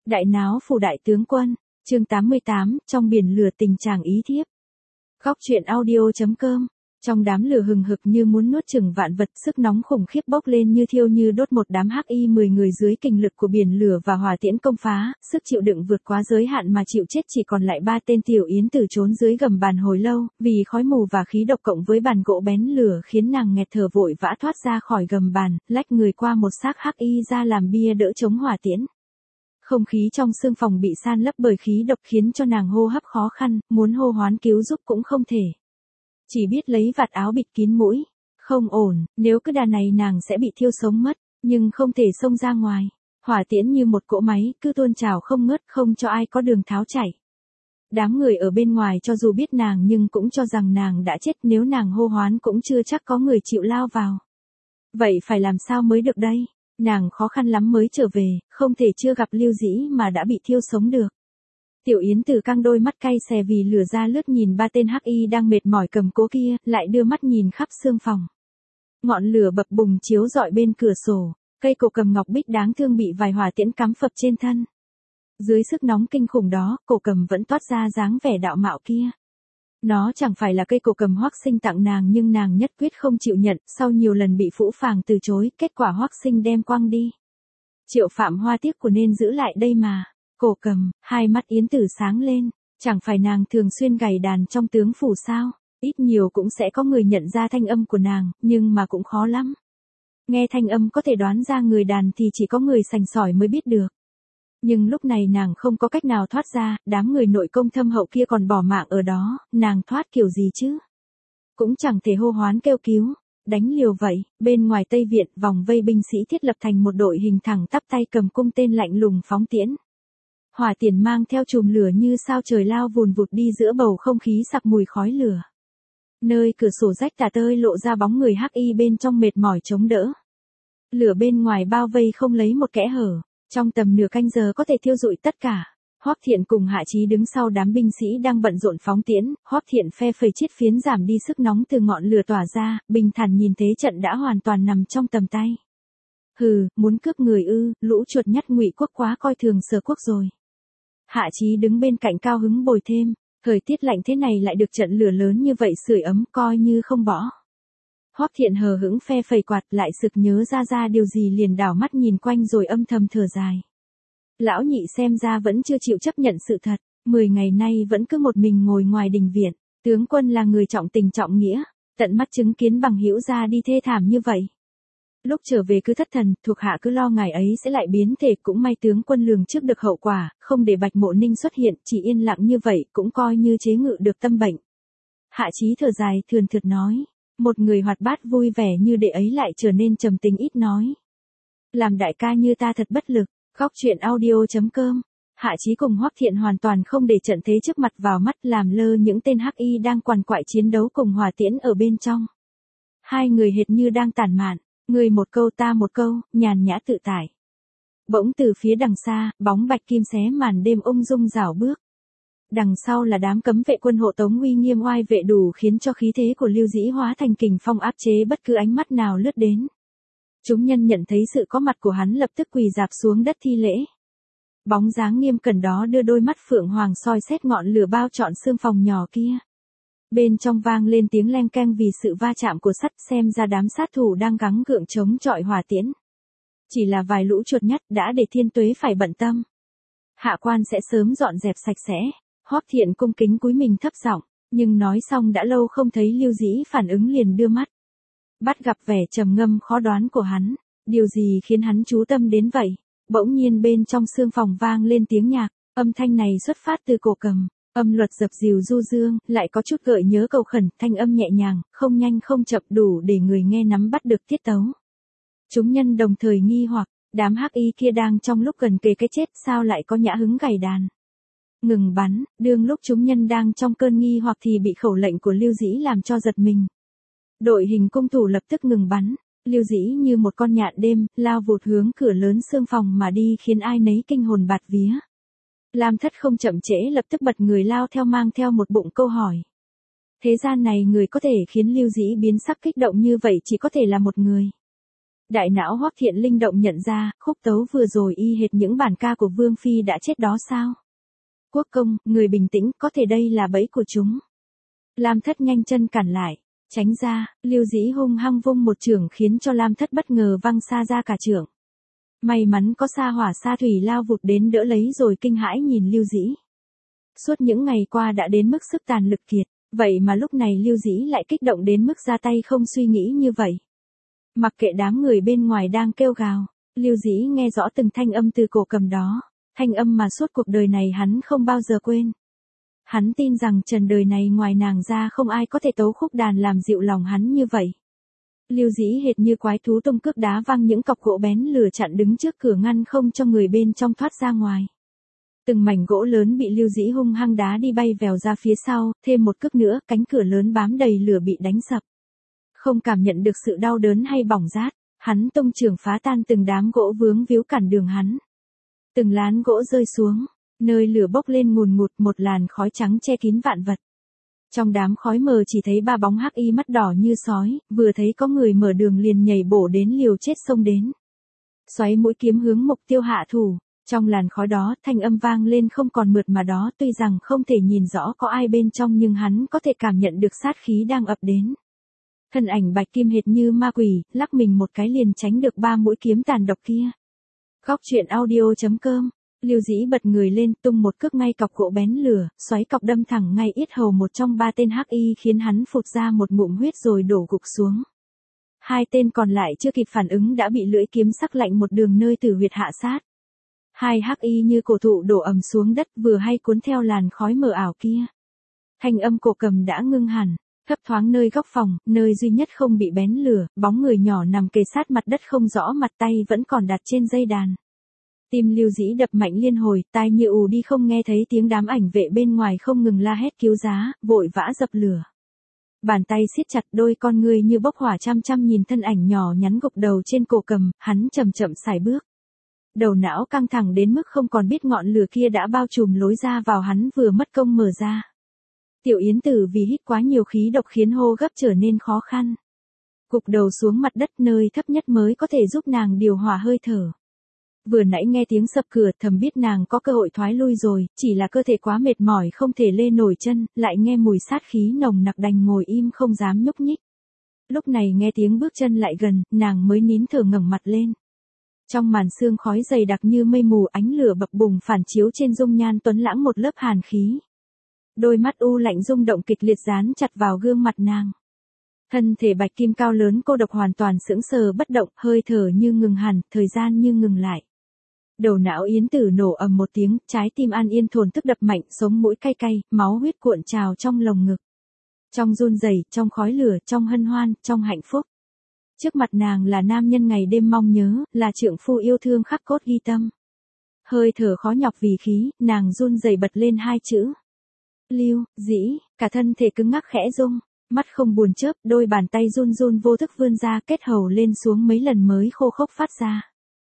Đại náo phủ đại tướng quân, chương 88, trong biển lửa tình chàng ý thiếp. Góc truyện audio.com. Trong đám lửa hừng hực như muốn nuốt chửng vạn vật, sức nóng khủng khiếp bốc lên như thiêu như đốt, một đám hắc y 10 người dưới kình lực của biển lửa và hỏa tiễn công phá, sức chịu đựng vượt quá giới hạn mà chịu chết chỉ còn lại 3 tên. Tiểu Yến Tử trốn dưới gầm bàn hồi lâu, vì khói mù và khí độc cộng với bàn gỗ bén lửa khiến nàng nghẹt thở, vội vã thoát ra khỏi gầm bàn, lách người qua một xác hắc y ra làm bia đỡ chống hỏa tiễn. Không khí trong sương phòng bị san lấp bởi khí độc khiến cho nàng hô hấp khó khăn, muốn hô hoán cứu giúp cũng không thể. Chỉ biết lấy vạt áo bịt kín mũi. Không ổn, nếu cứ đà này nàng sẽ bị thiêu sống mất, nhưng không thể xông ra ngoài. Hỏa tiễn như một cỗ máy, cứ tuôn trào không ngớt, không cho ai có đường tháo chạy. Đám người ở bên ngoài cho dù biết nàng nhưng cũng cho rằng nàng đã chết, nếu nàng hô hoán cũng chưa chắc có người chịu lao vào. Vậy phải làm sao mới được đây? Nàng khó khăn lắm mới trở về, không thể chưa gặp Lưu Dĩ mà đã bị thiêu sống được. Tiểu Yến Tử căng đôi mắt cay xè vì lửa ra lướt nhìn 3 tên hắc y đang mệt mỏi cầm cố kia, lại đưa mắt nhìn khắp sương phòng. Ngọn lửa bập bùng chiếu rọi bên cửa sổ, cây cổ cầm ngọc bích đáng thương bị vài hỏa tiễn cắm phập trên thân. Dưới sức nóng kinh khủng đó, cổ cầm vẫn toát ra dáng vẻ đạo mạo kia. Nó chẳng phải là cây cổ cầm Hoắc Sinh tặng nàng, nhưng nàng nhất quyết không chịu nhận, sau nhiều lần bị Phũ Phàng từ chối, kết quả Hoắc Sinh đem quăng đi. Triệu Phạm Hoa tiếc của nên giữ lại đây mà. Cổ cầm, hai mắt Yến Tử sáng lên, chẳng phải nàng thường xuyên gảy đàn trong tướng phủ sao, ít nhiều cũng sẽ có người nhận ra thanh âm của nàng, nhưng mà cũng khó lắm. Nghe thanh âm có thể đoán ra người đàn thì chỉ có người sành sỏi mới biết được. Nhưng lúc này nàng không có cách nào thoát ra, đám người nội công thâm hậu kia còn bỏ mạng ở đó, nàng thoát kiểu gì chứ? Cũng chẳng thể hô hoán kêu cứu, đánh liều vậy. Bên ngoài Tây Viện, vòng vây binh sĩ thiết lập thành một đội hình thẳng tắp, tay cầm cung tên lạnh lùng phóng tiễn. Hỏa tiễn mang theo chùm lửa như sao trời lao vùn vụt đi giữa bầu không khí sặc mùi khói lửa. Nơi cửa sổ rách tả tơi lộ ra bóng người hắc y bên trong mệt mỏi chống đỡ. Lửa bên ngoài bao vây không lấy một kẽ hở, trong tầm nửa canh giờ có thể thiêu rụi tất cả. Hoắc Thiện cùng Hạ Chí đứng sau đám binh sĩ đang bận rộn phóng tiễn, Hoắc Thiện phe phẩy chiết phiến giảm đi sức nóng từ ngọn lửa tỏa ra, bình thản nhìn thế trận đã hoàn toàn nằm trong tầm tay. Hừ, muốn cướp người ư? Lũ chuột nhắt Ngụy quốc quá coi thường Sở quốc rồi. Hạ Chí đứng bên cạnh cao hứng bồi thêm, thời tiết lạnh thế này lại được trận lửa lớn như vậy sưởi ấm, coi như không bỏ. Hoắc Thiện hờ hững phe phẩy quạt, lại sực nhớ ra điều gì liền đảo mắt nhìn quanh rồi âm thầm thở dài. Lão nhị xem ra vẫn chưa chịu chấp nhận sự thật, 10 ngày nay vẫn cứ một mình ngồi ngoài đình viện. Tướng quân là người trọng tình trọng nghĩa, tận mắt chứng kiến bằng hữu ra đi thê thảm như vậy. Lúc trở về cứ thất thần, thuộc hạ cứ lo ngày ấy sẽ lại biến thể, cũng may tướng quân lường trước được hậu quả, không để Bạch Mộ Ninh xuất hiện, chỉ yên lặng như vậy cũng coi như chế ngự được tâm bệnh. Hạ Chí thở dài thườn thượt nói, một người hoạt bát vui vẻ như đệ ấy lại trở nên trầm tính ít nói. Làm đại ca như ta thật bất lực. Góc truyện audio.com. Hạ Chí cùng Hoắc Thiện hoàn toàn không để trận thế trước mặt vào mắt, làm lơ những tên hắc y đang quằn quại chiến đấu cùng hỏa tiễn ở bên trong. Hai người hệt như đang tản mạn, người một câu ta một câu, nhàn nhã tự tại. Bỗng từ phía đằng xa, bóng bạch kim xé màn đêm ung dung rảo bước. Đằng sau là đám cấm vệ quân hộ tống uy nghiêm oai vệ đủ khiến cho khí thế của Lưu Dĩ hóa thành kình phong áp chế bất cứ ánh mắt nào lướt đến. Chúng nhân nhận thấy sự có mặt của hắn lập tức quỳ rạp xuống đất thi lễ. Bóng dáng nghiêm cẩn đó đưa đôi mắt phượng hoàng soi xét ngọn lửa bao trọn sương phòng nhỏ kia. Bên trong vang lên tiếng leng keng vì sự va chạm của sắt, xem ra đám sát thủ đang gắng gượng chống chọi hỏa tiễn. Chỉ là vài lũ chuột nhắt đã để Thiên Tuế phải bận tâm. Hạ quan sẽ sớm dọn dẹp sạch sẽ. Hoắc Thiện cung kính cúi mình thấp giọng, nhưng nói xong đã lâu không thấy Lưu Dĩ phản ứng liền đưa mắt. Bắt gặp vẻ trầm ngâm khó đoán của hắn, điều gì khiến hắn chú tâm đến vậy? Bỗng nhiên bên trong sương phòng vang lên tiếng nhạc, âm thanh này xuất phát từ cổ cầm, âm luật dập dìu du dương, lại có chút gợi nhớ cầu khẩn, thanh âm nhẹ nhàng, không nhanh không chậm, đủ để người nghe nắm bắt được tiết tấu. Chúng nhân đồng thời nghi hoặc, đám hắc y kia đang trong lúc gần kề cái chết sao lại có nhã hứng gảy đàn. Ngừng bắn, đương lúc chúng nhân đang trong cơn nghi hoặc thì bị khẩu lệnh của Lưu Dĩ làm cho giật mình. Đội hình cung thủ lập tức ngừng bắn, Lưu Dĩ như một con nhạn đêm, lao vụt hướng cửa lớn sương phòng mà đi khiến ai nấy kinh hồn bạt vía. Lam Thất không chậm trễ lập tức bật người lao theo mang theo một bụng câu hỏi. Thế gian này người có thể khiến Lưu Dĩ biến sắc kích động như vậy chỉ có thể là một người. Đại não Hoắc Thiện linh động nhận ra, khúc tấu vừa rồi y hệt những bản ca của Vương Phi đã chết đó sao? Quốc công, người bình tĩnh, có thể đây là bẫy của chúng. Lam Thất nhanh chân cản lại, tránh ra, Lưu Dĩ hung hăng vung một chưởng khiến cho Lam Thất bất ngờ văng xa ra cả chưởng. May mắn có Sa Hỏa Sa Thủy lao vụt đến đỡ lấy rồi kinh hãi nhìn Lưu Dĩ. Suốt những ngày qua đã đến mức sức tàn lực kiệt, vậy mà lúc này Lưu Dĩ lại kích động đến mức ra tay không suy nghĩ như vậy. Mặc kệ đám người bên ngoài đang kêu gào, Lưu Dĩ nghe rõ từng thanh âm từ cổ cầm đó, thanh âm mà suốt cuộc đời này hắn không bao giờ quên. Hắn tin rằng trần đời này ngoài nàng ra không ai có thể tấu khúc đàn làm dịu lòng hắn như vậy. Lưu Dĩ hệt như quái thú tung cước đá văng những cọc gỗ bén lửa chặn đứng trước cửa ngăn không cho người bên trong thoát ra ngoài. Từng mảnh gỗ lớn bị Lưu Dĩ hung hăng đá đi bay vèo ra phía sau, thêm một cước nữa, cánh cửa lớn bám đầy lửa bị đánh sập. Không cảm nhận được sự đau đớn hay bỏng rát, hắn tung chưởng phá tan từng đám gỗ vướng víu cản đường hắn. Từng lán gỗ rơi xuống, nơi lửa bốc lên ngùn ngụt, một làn khói trắng che kín vạn vật. Trong đám khói mờ chỉ thấy ba bóng hắc y mắt đỏ như sói, vừa thấy có người mở đường liền nhảy bổ đến liều chết xông đến. Xoáy mũi kiếm hướng mục tiêu hạ thủ, trong làn khói đó thanh âm vang lên không còn mượt mà đó, tuy rằng không thể nhìn rõ có ai bên trong nhưng hắn có thể cảm nhận được sát khí đang ập đến. Thân ảnh bạch kim hệt như ma quỷ, lắc mình một cái liền tránh được ba mũi kiếm tàn độc kia. Góc truyện audio.com. Lưu Dĩ bật người lên, tung một cước ngay cọc gỗ bén lửa, xoáy cọc đâm thẳng ngay yết hầu một trong ba tên hắc y khiến hắn phụt ra một ngụm huyết rồi đổ gục xuống. Hai tên còn lại chưa kịp phản ứng đã bị lưỡi kiếm sắc lạnh một đường nơi tử huyệt hạ sát. Hai hắc y như cổ thụ đổ ầm xuống đất vừa hay cuốn theo làn khói mờ ảo kia. Thanh âm cổ cầm đã ngưng hẳn, thấp thoáng nơi góc phòng, nơi duy nhất không bị bén lửa, bóng người nhỏ nằm kề sát mặt đất không rõ mặt, tay vẫn còn đặt trên dây đàn. Tim Lưu Dĩ đập mạnh liên hồi, tai như ù đi không nghe thấy tiếng đám ảnh vệ bên ngoài không ngừng la hét cứu giá, vội vã dập lửa. Bàn tay siết chặt, đôi con ngươi như bốc hỏa chăm chăm nhìn thân ảnh nhỏ nhắn gục đầu trên cổ cầm, hắn chậm chậm sải bước. Đầu não căng thẳng đến mức không còn biết ngọn lửa kia đã bao trùm lối ra vào hắn vừa mất công mở ra. Tiểu Yến Tử vì hít quá nhiều khí độc khiến hô gấp trở nên khó khăn. Gục đầu xuống mặt đất nơi thấp nhất mới có thể giúp nàng điều hòa hơi thở. Vừa nãy nghe tiếng sập cửa thầm biết nàng có cơ hội thoái lui rồi, chỉ là cơ thể quá mệt mỏi không thể lê nổi chân, lại nghe mùi sát khí nồng nặc đành ngồi im không dám nhúc nhích. Lúc này nghe tiếng bước chân lại gần, nàng mới nín thở ngẩng mặt lên. Trong màn sương khói dày đặc như mây mù, ánh lửa bập bùng phản chiếu trên dung nhan tuấn lãng một lớp hàn khí. Đôi mắt u lạnh rung động kịch liệt dán chặt vào gương mặt nàng. Thân thể bạch kim cao lớn cô độc hoàn toàn sững sờ bất động, hơi thở như ngừng hẳn, thời gian như ngừng lại. Đầu não Yến Tử nổ ầm một tiếng, trái tim An Yên thổn thức đập mạnh, sống mũi cay cay, máu huyết cuộn trào trong lồng ngực. Trong run rẩy, trong khói lửa, trong hân hoan, trong hạnh phúc. Trước mặt nàng là nam nhân ngày đêm mong nhớ, là trượng phu yêu thương khắc cốt ghi tâm. Hơi thở khó nhọc vì khí, nàng run rẩy bật lên hai chữ. Lưu Dĩ, cả thân thể cứng ngắc khẽ rung, mắt không buồn chớp, đôi bàn tay run run vô thức vươn ra kết hầu lên xuống mấy lần mới khô khốc phát ra.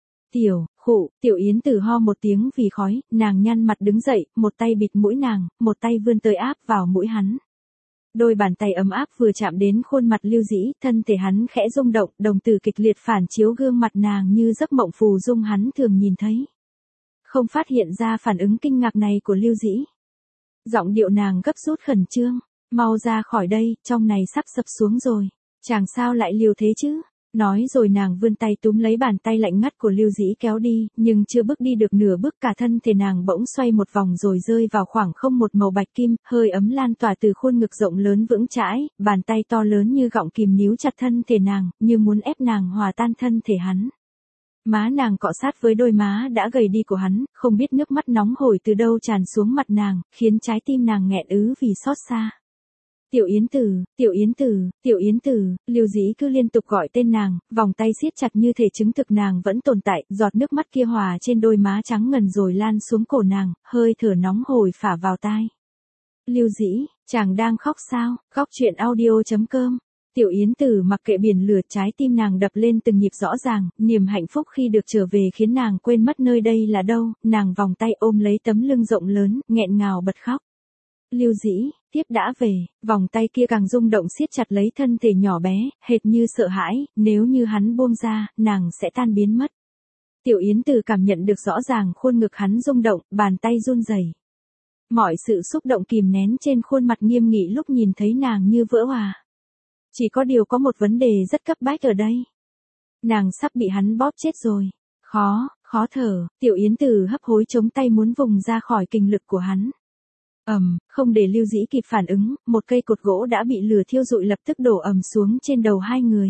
Tiểu Yến Tử ho một tiếng vì khói, nàng nhăn mặt đứng dậy, một tay bịt mũi nàng, một tay vươn tới áp vào mũi hắn. Đôi bàn tay ấm áp vừa chạm đến khuôn mặt Lưu Dĩ, thân thể hắn khẽ rung động, đồng tử kịch liệt phản chiếu gương mặt nàng như giấc mộng phù dung hắn thường nhìn thấy. Không phát hiện ra phản ứng kinh ngạc này của Lưu Dĩ. Giọng điệu nàng gấp rút khẩn trương, mau ra khỏi đây, trong này sắp sập xuống rồi. Chàng sao lại liều thế chứ? Nói rồi nàng vươn tay túm lấy bàn tay lạnh ngắt của Lưu Dĩ kéo đi, nhưng chưa bước đi được nửa bước cả thân thể nàng bỗng xoay một vòng rồi rơi vào khoảng không một màu bạch kim, hơi ấm lan tỏa từ khuôn ngực rộng lớn vững chãi, bàn tay to lớn như gọng kìm níu chặt thân thể nàng, như muốn ép nàng hòa tan thân thể hắn. Má nàng cọ sát với đôi má đã gầy đi của hắn, không biết nước mắt nóng hổi từ đâu tràn xuống mặt nàng, khiến trái tim nàng nghẹn ứ vì xót xa. Tiểu Yến Tử, Tiểu Yến Tử, Tiểu Yến Tử, Lưu Dĩ cứ liên tục gọi tên nàng, vòng tay siết chặt như thể chứng thực nàng vẫn tồn tại, giọt nước mắt kia hòa trên đôi má trắng ngần rồi lan xuống cổ nàng, hơi thở nóng hổi phả vào tai. Lưu Dĩ, chàng đang khóc sao? Góc truyện audio.com. Tiểu Yến Tử mặc kệ biển lửa, trái tim nàng đập lên từng nhịp rõ ràng, niềm hạnh phúc khi được trở về khiến nàng quên mất nơi đây là đâu, nàng vòng tay ôm lấy tấm lưng rộng lớn, nghẹn ngào bật khóc. Lưu Dĩ, Tiếp đã về, vòng tay kia càng rung động siết chặt lấy thân thể nhỏ bé, hệt như sợ hãi, nếu như hắn buông ra, nàng sẽ tan biến mất. Tiểu Yến Từ cảm nhận được rõ ràng khuôn ngực hắn rung động, bàn tay run rẩy. Mọi sự xúc động kìm nén trên khuôn mặt nghiêm nghị lúc nhìn thấy nàng như vỡ hòa. Chỉ có điều có một vấn đề rất cấp bách ở đây. Nàng sắp bị hắn bóp chết rồi. Khó thở, Tiểu Yến Từ hấp hối chống tay muốn vùng ra khỏi kình lực của hắn. Không để Lưu Dĩ kịp phản ứng, một cây cột gỗ đã bị lửa thiêu rụi lập tức đổ ầm xuống trên đầu hai người.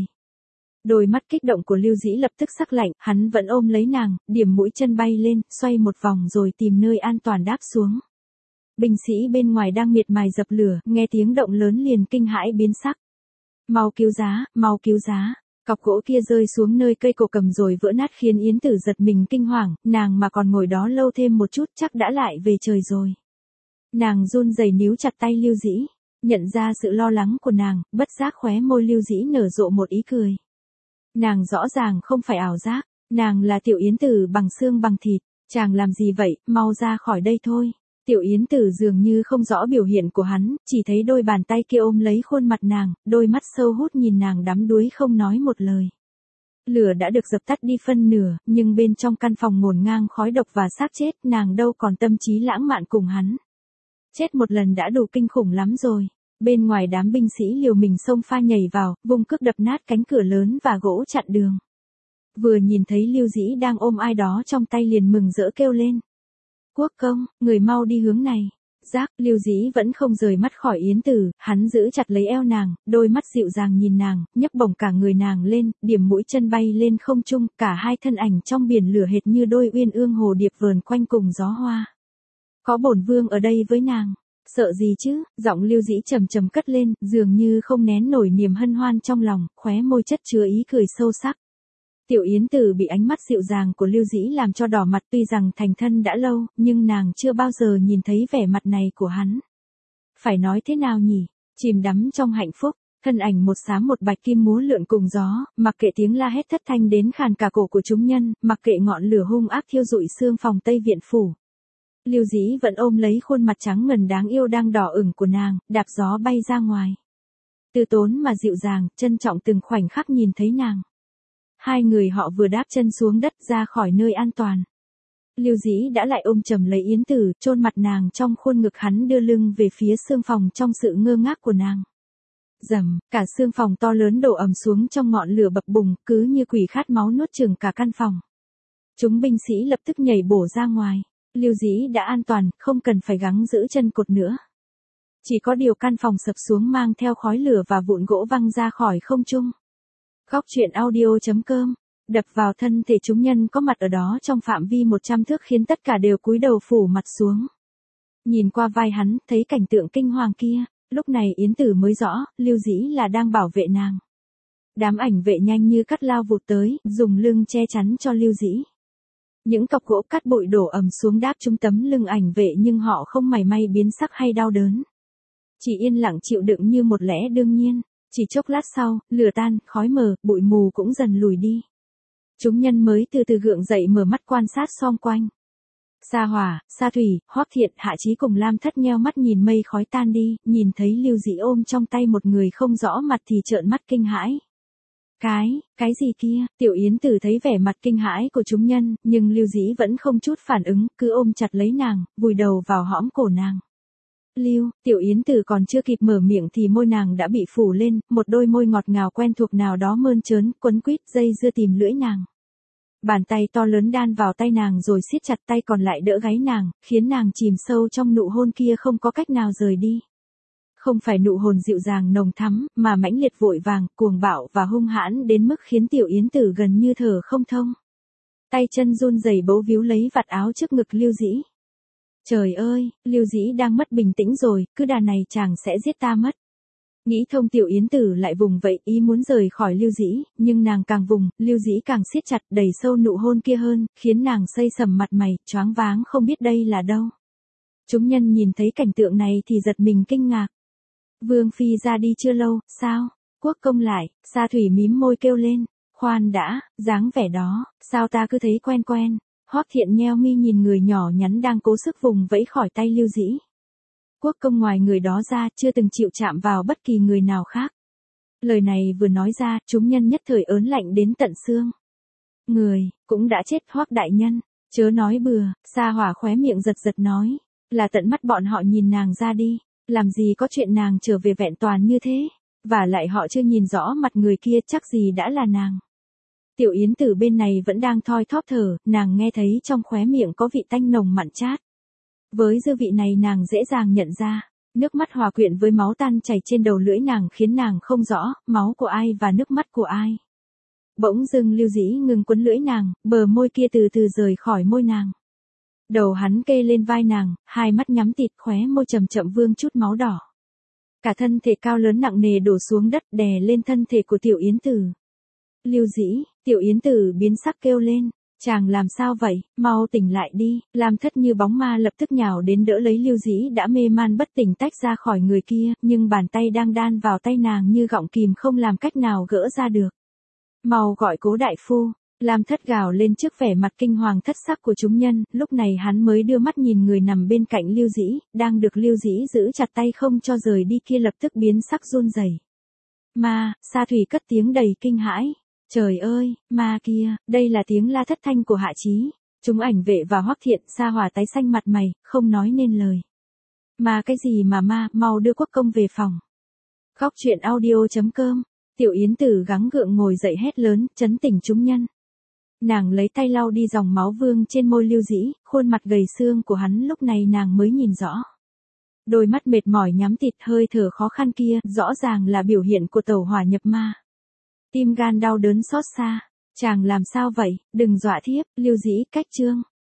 Đôi mắt kích động của Lưu Dĩ lập tức sắc lạnh, hắn vẫn ôm lấy nàng, điểm mũi chân bay lên, xoay một vòng rồi tìm nơi an toàn đáp xuống. Binh sĩ bên ngoài đang miệt mài dập lửa, nghe tiếng động lớn liền kinh hãi biến sắc. Mau cứu giá. Cọc gỗ kia rơi xuống nơi cây cổ cầm rồi vỡ nát khiến Yến Tử giật mình kinh hoàng, nàng mà còn ngồi đó lâu thêm một chút chắc đã lại về trời rồi. Nàng run rẩy níu chặt tay Lưu Dĩ, nhận ra sự lo lắng của nàng, bất giác khóe môi Lưu Dĩ nở rộ một ý cười. Nàng rõ ràng không phải ảo giác, nàng là Tiểu Yến Tử bằng xương bằng thịt, chàng làm gì vậy, mau ra khỏi đây thôi. Tiểu Yến Tử dường như không rõ biểu hiện của hắn, chỉ thấy đôi bàn tay kia ôm lấy khuôn mặt nàng, đôi mắt sâu hút nhìn nàng đắm đuối không nói một lời. Lửa đã được dập tắt đi phân nửa, nhưng bên trong căn phòng ngổn ngang khói độc và xác chết, nàng đâu còn tâm trí lãng mạn cùng hắn. Chết một lần đã đủ kinh khủng lắm rồi. Bên ngoài đám binh sĩ liều mình xông pha nhảy vào, vung cước đập nát cánh cửa lớn và gỗ chặn đường. Vừa nhìn thấy Lưu Dĩ đang ôm ai đó trong tay liền mừng rỡ kêu lên. Quốc công, người mau đi hướng này. Lưu Dĩ vẫn không rời mắt khỏi Yến Tử, hắn giữ chặt lấy eo nàng, đôi mắt dịu dàng nhìn nàng, nhấc bổng cả người nàng lên, điểm mũi chân bay lên không trung, cả hai thân ảnh trong biển lửa hệt như đôi uyên ương hồ điệp vờn quanh cùng gió hoa. Có bổn vương ở đây với nàng, sợ gì chứ? Giọng Lưu Dĩ trầm trầm cất lên, dường như không nén nổi niềm hân hoan trong lòng, khóe môi chất chứa ý cười sâu sắc. Tiểu Yến Tử bị ánh mắt dịu dàng của Lưu Dĩ làm cho đỏ mặt, tuy rằng thành thân đã lâu, nhưng nàng chưa bao giờ nhìn thấy vẻ mặt này của hắn. Phải nói thế nào nhỉ? Chìm đắm trong hạnh phúc, thân ảnh một xám một bạch kim múa lượn cùng gió, mặc kệ tiếng la hét thất thanh đến khàn cả cổ của chúng nhân, mặc kệ ngọn lửa hung ác thiêu rụi xương phòng Tây Viện phủ. Lưu Dĩ vẫn ôm lấy khuôn mặt trắng ngần đáng yêu đang đỏ ửng của nàng, đạp gió bay ra ngoài. Từ tốn mà dịu dàng, trân trọng từng khoảnh khắc nhìn thấy nàng. Hai người họ vừa đáp chân xuống đất ra khỏi nơi an toàn. Lưu Dĩ đã lại ôm chầm lấy Yến Tử, chôn mặt nàng trong khuôn ngực hắn đưa lưng về phía xương phòng trong sự ngơ ngác của nàng. Rầm, cả xương phòng to lớn đổ ầm xuống trong ngọn lửa bập bùng, cứ như quỷ khát máu nuốt chửng cả căn phòng. Chúng binh sĩ lập tức nhảy bổ ra ngoài. Lưu Dĩ đã an toàn, không cần phải gắng giữ chân cột nữa. Chỉ có điều căn phòng sập xuống mang theo khói lửa và vụn gỗ văng ra khỏi không trung. Góc truyện audio.com, đập vào thân thể chúng nhân có mặt ở đó trong phạm vi 100 thước khiến tất cả đều cúi đầu phủ mặt xuống. Nhìn qua vai hắn, thấy cảnh tượng kinh hoàng kia, lúc này Yến Tử mới rõ, Lưu Dĩ là đang bảo vệ nàng. Đám ảnh vệ nhanh như cắt lao vụt tới, dùng lưng che chắn cho Lưu Dĩ. Những cọc gỗ cắt bụi đổ ầm xuống đáp trúng tấm lưng ảnh vệ nhưng họ không mảy may biến sắc hay đau đớn. Chỉ yên lặng chịu đựng như một lẽ đương nhiên. Chỉ chốc lát sau, lửa tan, khói mờ, bụi mù cũng dần lùi đi. Chúng nhân mới từ từ gượng dậy mở mắt quan sát xung quanh. Sa Hỏa, Sa Thủy, Hoắc Thiện, Hạ Chí cùng Lam Thất nheo mắt nhìn mây khói tan đi, nhìn thấy Lưu Dĩ ôm trong tay một người không rõ mặt thì trợn mắt kinh hãi. Cái gì kia? Tiểu Yến Tử thấy vẻ mặt kinh hãi của chúng nhân, nhưng Lưu Dĩ vẫn không chút phản ứng, cứ ôm chặt lấy nàng, vùi đầu vào hõm cổ nàng. Tiểu Yến Tử còn chưa kịp mở miệng thì môi nàng đã bị phủ lên, một đôi môi ngọt ngào quen thuộc nào đó mơn trớn, quấn quýt dây dưa tìm lưỡi nàng. Bàn tay to lớn đan vào tay nàng rồi siết chặt tay còn lại đỡ gáy nàng, khiến nàng chìm sâu trong nụ hôn kia không có cách nào rời đi. Không phải nụ hôn dịu dàng nồng thắm, mà mãnh liệt vội vàng, cuồng bạo và hung hãn đến mức khiến Tiểu Yến Tử gần như thở không thông. Tay chân run rẩy bấu víu lấy vạt áo trước ngực Lưu Dĩ. Trời ơi, Lưu Dĩ đang mất bình tĩnh rồi, cứ đà này chàng sẽ giết ta mất. Nghĩ thông Tiểu Yến Tử lại vùng vẫy ý muốn rời khỏi Lưu Dĩ, nhưng nàng càng vùng, Lưu Dĩ càng siết chặt đẩy sâu nụ hôn kia hơn, khiến nàng xây sầm mặt mày, choáng váng không biết đây là đâu. Chúng nhân nhìn thấy cảnh tượng này thì giật mình kinh ngạc. Vương Phi ra đi chưa lâu, sao? Quốc công lại, Sa Thủy mím môi kêu lên. Khoan đã, dáng vẻ đó, sao ta cứ thấy quen quen. Hoắc Thiện nheo mi nhìn người nhỏ nhắn đang cố sức vùng vẫy khỏi tay Lưu Dĩ. Quốc công ngoài người đó ra chưa từng chịu chạm vào bất kỳ người nào khác. Lời này vừa nói ra, chúng nhân nhất thời ớn lạnh đến tận xương. Người, cũng đã chết Hoắc đại nhân, chớ nói bừa, Sa Hỏa khóe miệng giật giật nói, là tận mắt bọn họ nhìn nàng ra đi, làm gì có chuyện nàng trở về vẹn toàn như thế, và lại họ chưa nhìn rõ mặt người kia chắc gì đã là nàng. Tiểu Yến Tử bên này vẫn đang thoi thóp thở, nàng nghe thấy trong khóe miệng có vị tanh nồng mặn chát. Với dư vị này nàng dễ dàng nhận ra, nước mắt hòa quyện với máu tan chảy trên đầu lưỡi nàng khiến nàng không rõ, máu của ai và nước mắt của ai. Bỗng dưng Lưu Dĩ ngừng quấn lưỡi nàng, bờ môi kia từ từ rời khỏi môi nàng. Đầu hắn kê lên vai nàng, hai mắt nhắm tịt, khóe môi chậm chậm vương chút máu đỏ. Cả thân thể cao lớn nặng nề đổ xuống đất đè lên thân thể của Tiểu Yến Tử. Lưu Dĩ, Tiểu Yến Tử biến sắc kêu lên, chàng làm sao vậy, mau tỉnh lại đi. Lam Thất như bóng ma lập tức nhào đến đỡ lấy Lưu Dĩ đã mê man bất tỉnh tách ra khỏi người kia, nhưng bàn tay đang đan vào tay nàng như gọng kìm không làm cách nào gỡ ra được. Mau gọi Cố đại phu. Lam Thất gào lên trước vẻ mặt kinh hoàng thất sắc của chúng nhân, lúc này hắn mới đưa mắt nhìn người nằm bên cạnh Lưu Dĩ, đang được Lưu Dĩ giữ chặt tay không cho rời đi kia lập tức biến sắc run rẩy. Ma, Sa Thủy cất tiếng đầy kinh hãi. Trời ơi, ma kia, đây là tiếng la thất thanh của Hạ Chí. Chúng Ảnh Vệ và Hoắc Thiện, Sa Hỏa tái xanh mặt mày, không nói nên lời. Ma cái gì mà ma, mau đưa quốc công về phòng. Khóc chuyện audio.com. Tiểu Yến Tử gắng gượng ngồi dậy hét lớn, trấn tỉnh chúng nhân. Nàng lấy tay lau đi dòng máu vương trên môi Lưu Dĩ, khuôn mặt gầy xương của hắn lúc này nàng mới nhìn rõ. Đôi mắt mệt mỏi nhắm tịt, hơi thở khó khăn kia, rõ ràng là biểu hiện của tẩu hỏa nhập ma. Tim gan đau đớn xót xa. Chàng làm sao vậy, đừng dọa thiếp. Lưu Dĩ cách chương.